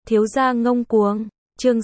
Thiếu gia ngông cuồng. Chương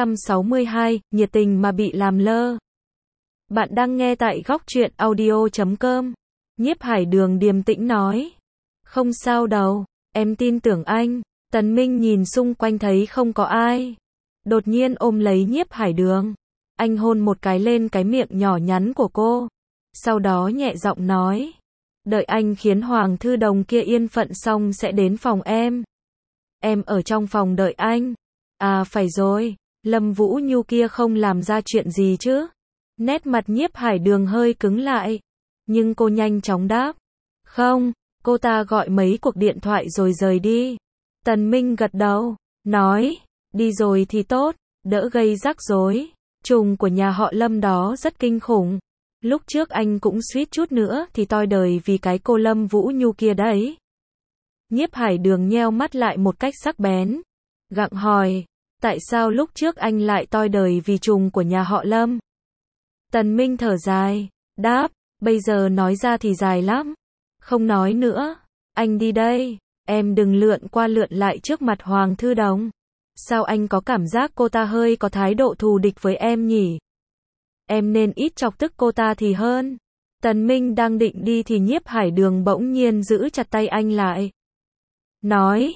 662, nhiệt tình mà bị làm lơ. Bạn đang nghe tại góc truyện audio.com. Nhiếp Hải Đường điềm tĩnh nói. Không sao đâu, em tin tưởng anh. Tần Minh nhìn xung quanh thấy không có ai. Đột nhiên ôm lấy Nhiếp Hải Đường. Anh hôn một cái lên cái miệng nhỏ nhắn của cô. Sau đó nhẹ giọng nói. Đợi anh khiến Hoàng Thư Đồng kia yên phận xong sẽ đến phòng em. Em ở trong phòng đợi anh. À phải rồi, Lâm Vũ Nhu kia không làm ra chuyện gì chứ? Nét mặt Nhiếp Hải Đường hơi cứng lại. Nhưng cô nhanh chóng đáp. Không, cô ta gọi mấy cuộc điện thoại rồi rời đi. Tần Minh gật đầu, nói, đi rồi thì tốt, đỡ gây rắc rối. Trùng của nhà họ Lâm đó rất kinh khủng. Lúc trước anh cũng suýt chút nữa thì toi đời vì cái cô Lâm Vũ Nhu kia đấy. Nhiếp Hải Đường nheo mắt lại một cách sắc bén. Gặng hỏi, tại sao lúc trước anh lại toi đời vì trùng của nhà họ Lâm? Tần Minh thở dài, đáp, bây giờ nói ra thì dài lắm. Không nói nữa, anh đi đây, em đừng lượn qua lượn lại trước mặt Hoàng Thư Đồng. Sao anh có cảm giác cô ta hơi có thái độ thù địch với em nhỉ? Em nên ít chọc tức cô ta thì hơn. Tần Minh đang định đi thì Nhiếp Hải Đường bỗng nhiên giữ chặt tay anh lại. Nói,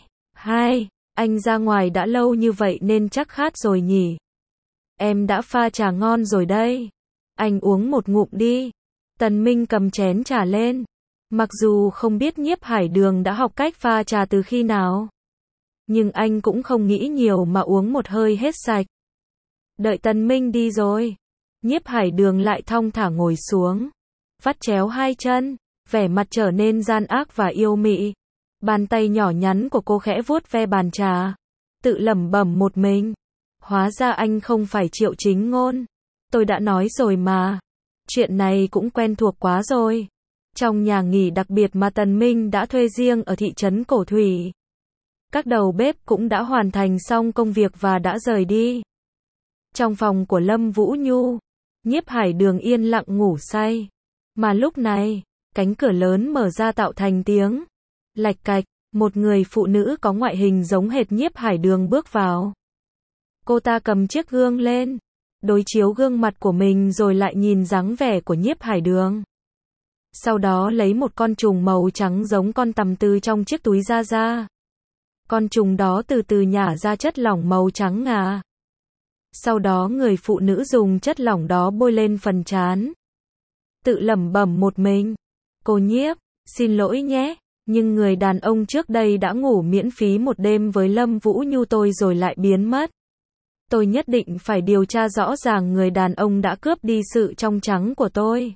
anh ra ngoài đã lâu như vậy nên chắc khát rồi nhỉ? Em đã pha trà ngon rồi đây. Anh uống một ngụm đi. Tần Minh cầm chén trà lên. Mặc dù không biết Nhiếp Hải Đường đã học cách pha trà từ khi nào. Nhưng anh cũng không nghĩ nhiều mà uống một hơi hết sạch. Đợi Tần Minh đi rồi. Nhiếp Hải Đường lại thong thả ngồi xuống. Vắt chéo hai chân. Vẻ mặt trở nên gian ác và yêu mị. Bàn tay nhỏ nhắn của cô khẽ vuốt ve bàn trà. Tự lẩm bẩm một mình. Hóa ra anh không phải Triệu Chính Ngôn. Tôi đã nói rồi mà. Chuyện này cũng quen thuộc quá rồi. Trong nhà nghỉ đặc biệt mà Tần Minh đã thuê riêng ở thị trấn Cổ Thủy. Các đầu bếp cũng đã hoàn thành xong công việc và đã rời đi. Trong phòng của Lâm Vũ Nhu, Nhiếp Hải Đường yên lặng ngủ say. Mà lúc này, cánh cửa lớn mở ra tạo thành tiếng lạch cạch, một người phụ nữ có ngoại hình giống hệt Nhiếp Hải Đường bước vào. Cô ta cầm chiếc gương lên, đối chiếu gương mặt của mình rồi lại nhìn dáng vẻ của Nhiếp Hải Đường. Sau đó lấy một con trùng màu trắng giống con tằm từ trong chiếc túi ra. Con trùng đó từ từ nhả ra chất lỏng màu trắng ngà. Sau đó người phụ nữ dùng chất lỏng đó bôi lên phần trán. Tự lẩm bẩm một mình. Cô Nhiếp, xin lỗi nhé, nhưng người đàn ông trước đây đã ngủ miễn phí một đêm với Lâm Vũ Nhu tôi rồi lại biến mất. Tôi nhất định phải điều tra rõ ràng người đàn ông đã cướp đi sự trong trắng của tôi.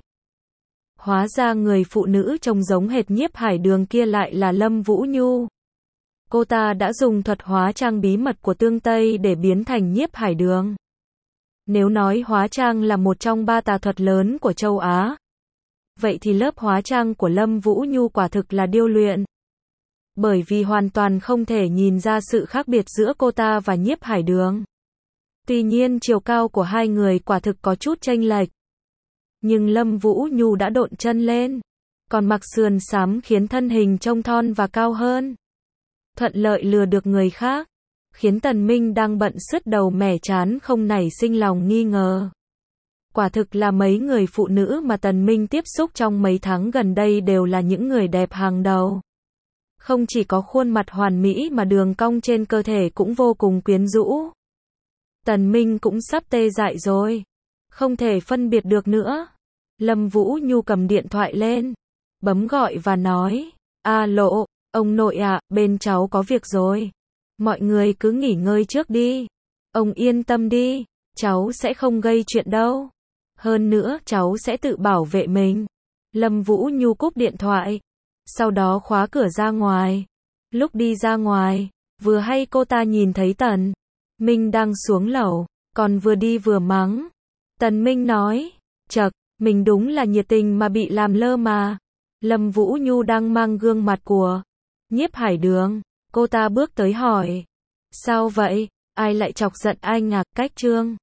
Hóa ra người phụ nữ trông giống hệt Nhiếp Hải Đường kia lại là Lâm Vũ Nhu. Cô ta đã dùng thuật hóa trang bí mật của Tương Tây để biến thành Nhiếp Hải Đường. Nếu nói hóa trang là một trong ba tà thuật lớn của châu Á, vậy thì lớp hóa trang của Lâm Vũ Nhu quả thực là điêu luyện. Bởi vì hoàn toàn không thể nhìn ra sự khác biệt giữa cô ta và Nhiếp Hải Đường. Tuy nhiên chiều cao của hai người quả thực có chút chênh lệch. Nhưng Lâm Vũ Nhu đã độn chân lên, còn mặc sườn xám khiến thân hình trông thon và cao hơn. Thuận lợi lừa được người khác, khiến Tần Minh đang bận sứt đầu mẻ trán không nảy sinh lòng nghi ngờ. Quả thực là mấy người phụ nữ mà Tần Minh tiếp xúc trong mấy tháng gần đây đều là những người đẹp hàng đầu. Không chỉ có khuôn mặt hoàn mỹ mà đường cong trên cơ thể cũng vô cùng quyến rũ. Tần Minh cũng sắp tê dại rồi. Không thể phân biệt được nữa. Lâm Vũ Nhu cầm điện thoại lên, bấm gọi và nói, alo, ông nội ạ, bên cháu có việc rồi. Mọi người cứ nghỉ ngơi trước đi. Ông yên tâm đi, cháu sẽ không gây chuyện đâu. Hơn nữa cháu sẽ tự bảo vệ mình. Lâm Vũ Nhu cúp điện thoại. Sau đó khóa cửa ra ngoài. Lúc đi ra ngoài, vừa hay cô ta nhìn thấy Tần Minh đang xuống lầu, còn vừa đi vừa mắng. Tần Minh nói, chậc, mình đúng là nhiệt tình mà bị làm lơ mà. Lâm Vũ Nhu đang mang gương mặt của Nhiếp Hải Đường. Cô ta bước tới hỏi, sao vậy, ai lại chọc giận anh à? Cách Trương